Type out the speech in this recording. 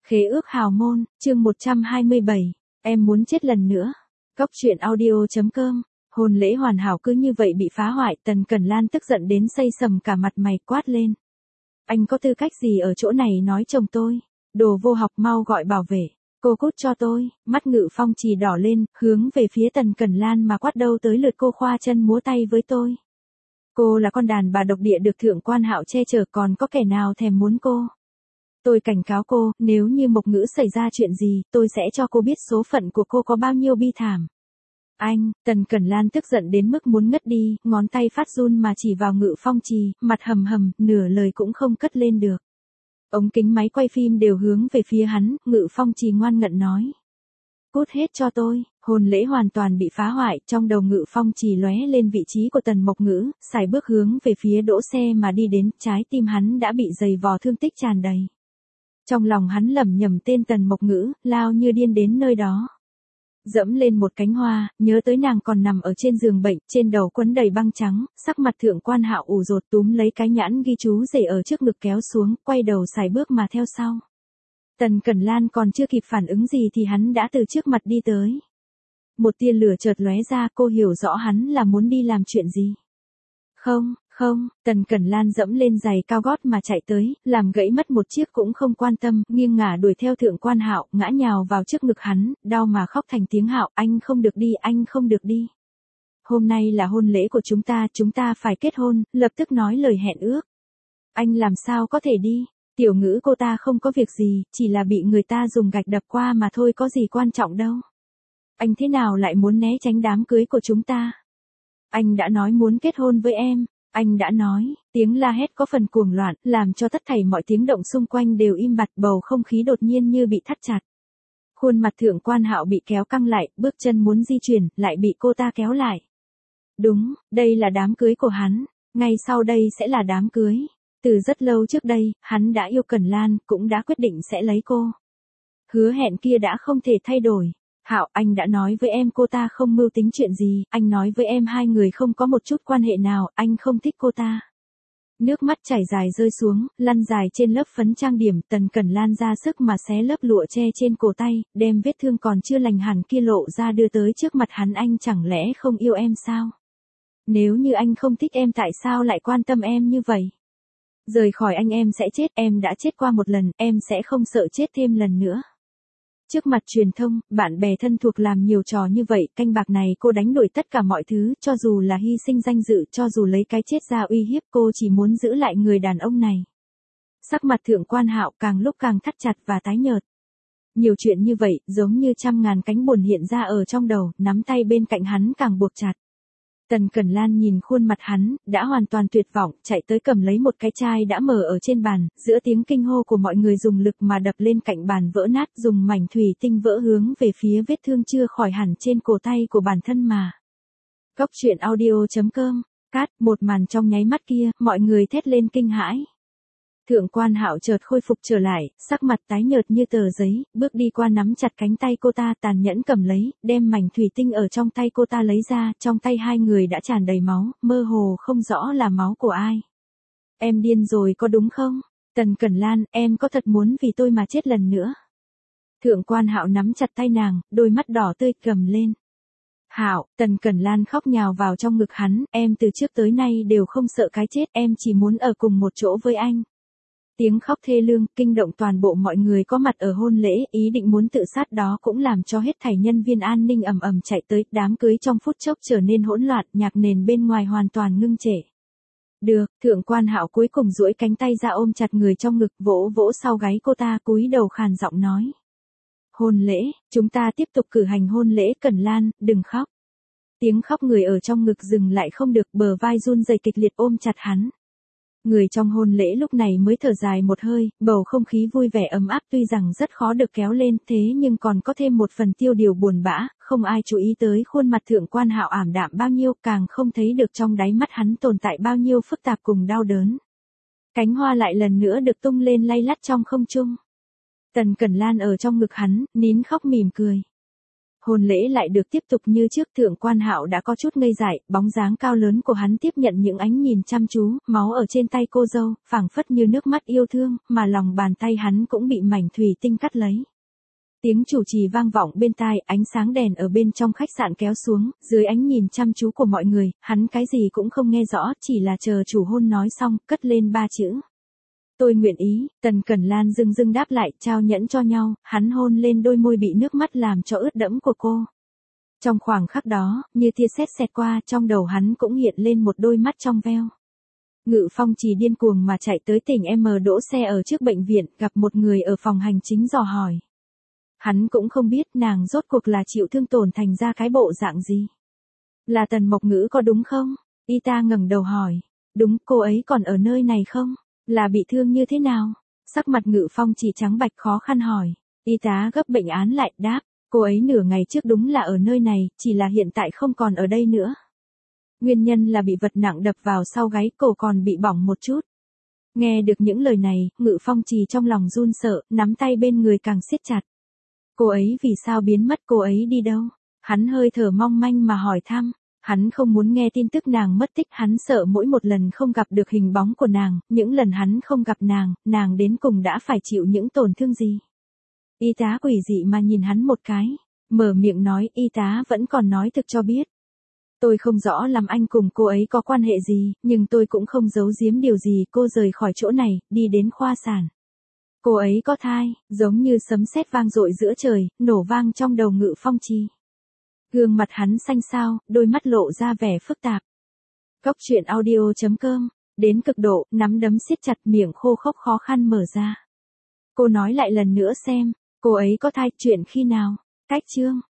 Khế ước hào môn, chương 127, em muốn chết lần nữa. Cốc truyện audio.com. Hôn lễ hoàn hảo cứ như vậy bị phá hoại, Tần Cẩn Lan tức giận đến xây sầm cả mặt mày, quát lên. Anh có tư cách gì ở chỗ này nói chồng tôi? Đồ vô học, mau gọi bảo vệ. Cô cút cho tôi. Mắt Ngự Phong Trì đỏ lên, hướng về phía Tần Cẩn Lan mà quát, đâu tới lượt cô khoa chân múa tay với tôi. Cô là con đàn bà độc địa được Thượng Quan Hạo che chở, còn có kẻ nào thèm muốn cô? Tôi cảnh cáo cô, nếu như Mộc Ngữ xảy ra chuyện gì, tôi sẽ cho cô biết số phận của cô có bao nhiêu bi thảm. Anh, Tần Cẩn Lan tức giận đến mức muốn ngất đi, ngón tay phát run mà chỉ vào Ngự Phong Trì, mặt hầm hầm, nửa lời cũng không cất lên được. Ống kính máy quay phim đều hướng về phía hắn, Ngự Phong Trì ngoan ngận nói. Cút hết cho tôi. Hôn lễ hoàn toàn bị phá hoại, trong đầu Ngự Phong Trì lóe lên vị trí của Tần Mộc Ngữ, sải bước hướng về phía đỗ xe mà đi đến, trái tim hắn đã bị dày vò thương tích tràn đầy. Trong lòng hắn lẩm nhẩm tên Tần Mộc Ngữ, lao như điên đến nơi đó. Dẫm lên một cánh hoa, nhớ tới nàng còn nằm ở trên giường bệnh, trên đầu quấn đầy băng trắng, sắc mặt Thượng Quan Hạo ủ rột, túm lấy cái nhãn ghi chú rể ở trước ngực kéo xuống, quay đầu sải bước mà theo sau. Tần Cẩn Lan còn chưa kịp phản ứng gì thì hắn đã từ trước mặt đi tới. Một tia lửa chợt lóe ra, cô hiểu rõ hắn là muốn đi làm chuyện gì. Không, Tần Cẩn Lan dẫm lên giày cao gót mà chạy tới, làm gãy mất một chiếc cũng không quan tâm, nghiêng ngả đuổi theo Thượng Quan Hạo, ngã nhào vào trước ngực hắn, đau mà khóc thành tiếng. Hạo, anh không được đi, anh không được đi. Hôm nay là hôn lễ của chúng ta phải kết hôn, lập tức nói lời hẹn ước. Anh làm sao có thể đi? Tiểu Ngữ cô ta không có việc gì, chỉ là bị người ta dùng gạch đập qua mà thôi, có gì quan trọng đâu. Anh thế nào lại muốn né tránh đám cưới của chúng ta? Anh đã nói muốn kết hôn với em. Anh đã nói, tiếng la hét có phần cuồng loạn, làm cho tất thảy mọi tiếng động xung quanh đều im bặt, bầu không khí đột nhiên như bị thắt chặt. Khuôn mặt Thượng Quan Hạo bị kéo căng lại, bước chân muốn di chuyển, lại bị cô ta kéo lại. Đúng, đây là đám cưới của hắn, ngay sau đây sẽ là đám cưới. Từ rất lâu trước đây, hắn đã yêu Cẩn Lan, cũng đã quyết định sẽ lấy cô. Hứa hẹn kia đã không thể thay đổi. Hạo, anh đã nói với em cô ta không mưu tính chuyện gì, anh nói với em hai người không có một chút quan hệ nào, anh không thích cô ta. Nước mắt chảy dài rơi xuống, lăn dài trên lớp phấn trang điểm, Tần Cẩn Lan ra sức mà xé lớp lụa che trên cổ tay, đem vết thương còn chưa lành hẳn kia lộ ra đưa tới trước mặt hắn. Anh chẳng lẽ không yêu em sao? Nếu như anh không thích em tại sao lại quan tâm em như vậy? Rời khỏi anh em sẽ chết, em đã chết qua một lần, em sẽ không sợ chết thêm lần nữa. Trước mặt truyền thông, bạn bè thân thuộc làm nhiều trò như vậy, canh bạc này cô đánh đổi tất cả mọi thứ, cho dù là hy sinh danh dự, cho dù lấy cái chết ra uy hiếp, cô chỉ muốn giữ lại người đàn ông này. Sắc mặt Thượng Quan Hạo càng lúc càng thắt chặt và tái nhợt. Nhiều chuyện như vậy, giống như trăm ngàn cánh buồm hiện ra ở trong đầu, nắm tay bên cạnh hắn càng buộc chặt. Tần Cẩn Lan nhìn khuôn mặt hắn, đã hoàn toàn tuyệt vọng, chạy tới cầm lấy một cái chai đã mở ở trên bàn, giữa tiếng kinh hô của mọi người dùng lực mà đập lên cạnh bàn vỡ nát, dùng mảnh thủy tinh vỡ hướng về phía vết thương chưa khỏi hẳn trên cổ tay của bản thân mà. Cốc truyện audio.com, cát, một màn trong nháy mắt kia, mọi người thét lên kinh hãi. Thượng Quan Hạo chợt khôi phục trở lại, sắc mặt tái nhợt như tờ giấy, bước đi qua nắm chặt cánh tay cô ta, tàn nhẫn cầm lấy, đem mảnh thủy tinh ở trong tay cô ta lấy ra, trong tay hai người đã tràn đầy máu, mơ hồ không rõ là máu của ai. Em điên rồi có đúng không? Tần Cẩn Lan, em có thật muốn vì tôi mà chết lần nữa? Thượng Quan Hạo nắm chặt tay nàng, đôi mắt đỏ tươi cầm lên. Hạo, Tần Cẩn Lan khóc nhào vào trong ngực hắn, em từ trước tới nay đều không sợ cái chết, em chỉ muốn ở cùng một chỗ với anh. Tiếng khóc thê lương, kinh động toàn bộ mọi người có mặt ở hôn lễ, ý định muốn tự sát đó cũng làm cho hết thảy nhân viên an ninh ầm ầm chạy tới, đám cưới trong phút chốc trở nên hỗn loạn, nhạc nền bên ngoài hoàn toàn ngưng trệ. Được, Thượng Quan Hạo cuối cùng duỗi cánh tay ra ôm chặt người trong ngực, vỗ vỗ sau gáy cô ta, cúi đầu khàn giọng nói. Hôn lễ, chúng ta tiếp tục cử hành hôn lễ. Cẩn Lan, đừng khóc. Tiếng khóc người ở trong ngực dừng lại không được, bờ vai run rẩy kịch liệt ôm chặt hắn. Người trong hôn lễ lúc này mới thở dài một hơi, bầu không khí vui vẻ ấm áp tuy rằng rất khó được kéo lên, thế nhưng còn có thêm một phần tiêu điều buồn bã, không ai chú ý tới khuôn mặt Thượng Quan Hạo ảm đạm bao nhiêu, càng không thấy được trong đáy mắt hắn tồn tại bao nhiêu phức tạp cùng đau đớn. Cánh hoa lại lần nữa được tung lên lay lắt trong không trung. Tần Cẩn Lan ở trong ngực hắn, nín khóc mỉm cười. Hôn lễ lại được tiếp tục như trước. Thượng Quan Hạo đã có chút ngây dại, bóng dáng cao lớn của hắn tiếp nhận những ánh nhìn chăm chú, máu ở trên tay cô dâu, phảng phất như nước mắt yêu thương, mà lòng bàn tay hắn cũng bị mảnh thủy tinh cắt lấy. Tiếng chủ trì vang vọng bên tai, ánh sáng đèn ở bên trong khách sạn kéo xuống, dưới ánh nhìn chăm chú của mọi người, hắn cái gì cũng không nghe rõ, chỉ là chờ chủ hôn nói xong, cất lên 3 chữ. Tôi nguyện ý. Tần Cẩn Lan dưng dưng đáp lại, trao nhẫn cho nhau, hắn hôn lên đôi môi bị nước mắt làm cho ướt đẫm của cô. Trong khoảng khắc đó, như tia sét xẹt qua, trong đầu hắn cũng hiện lên một đôi mắt trong veo. Ngự Phong Trì điên cuồng mà chạy tới tỉnh M, đỗ xe ở trước bệnh viện, gặp một người ở phòng hành chính dò hỏi. Hắn cũng không biết nàng rốt cuộc là chịu thương tổn thành ra cái bộ dạng gì. Là Tần Mộc Ngữ có đúng không? Y tá ngẩng đầu hỏi. Đúng, cô ấy còn ở nơi này không? Là bị thương như thế nào? Sắc mặt Ngự Phong Trì trắng bạch khó khăn hỏi. Y tá gấp bệnh án lại đáp. Cô ấy nửa ngày trước đúng là ở nơi này, chỉ là hiện tại không còn ở đây nữa. Nguyên nhân là bị vật nặng đập vào sau gáy, cổ còn bị bỏng một chút. Nghe được những lời này, Ngự Phong Trì trong lòng run sợ, nắm tay bên người càng siết chặt. Cô ấy vì sao biến mất, cô ấy đi đâu? Hắn hơi thở mong manh mà hỏi thăm. Hắn không muốn nghe tin tức nàng mất tích, hắn sợ mỗi một lần không gặp được hình bóng của nàng, những lần hắn không gặp nàng đến cùng đã phải chịu những tổn thương gì. Y tá quỷ dị mà nhìn hắn một cái, mở miệng nói. Y tá vẫn còn nói thực cho biết. Tôi không rõ làm anh cùng cô ấy có quan hệ gì, nhưng tôi cũng không giấu giếm điều gì. Cô rời khỏi chỗ này, đi đến khoa sản. Cô ấy có thai, giống như sấm sét vang dội giữa trời, nổ vang trong đầu Ngự Phong Trì. Gương mặt hắn xanh xao, đôi mắt lộ ra vẻ phức tạp. Cóc truyện audio.com, đến cực độ, nắm đấm siết chặt, miệng khô khốc khó khăn mở ra. Cô nói lại lần nữa xem, cô ấy có thai, chuyện khi nào? Cách chương.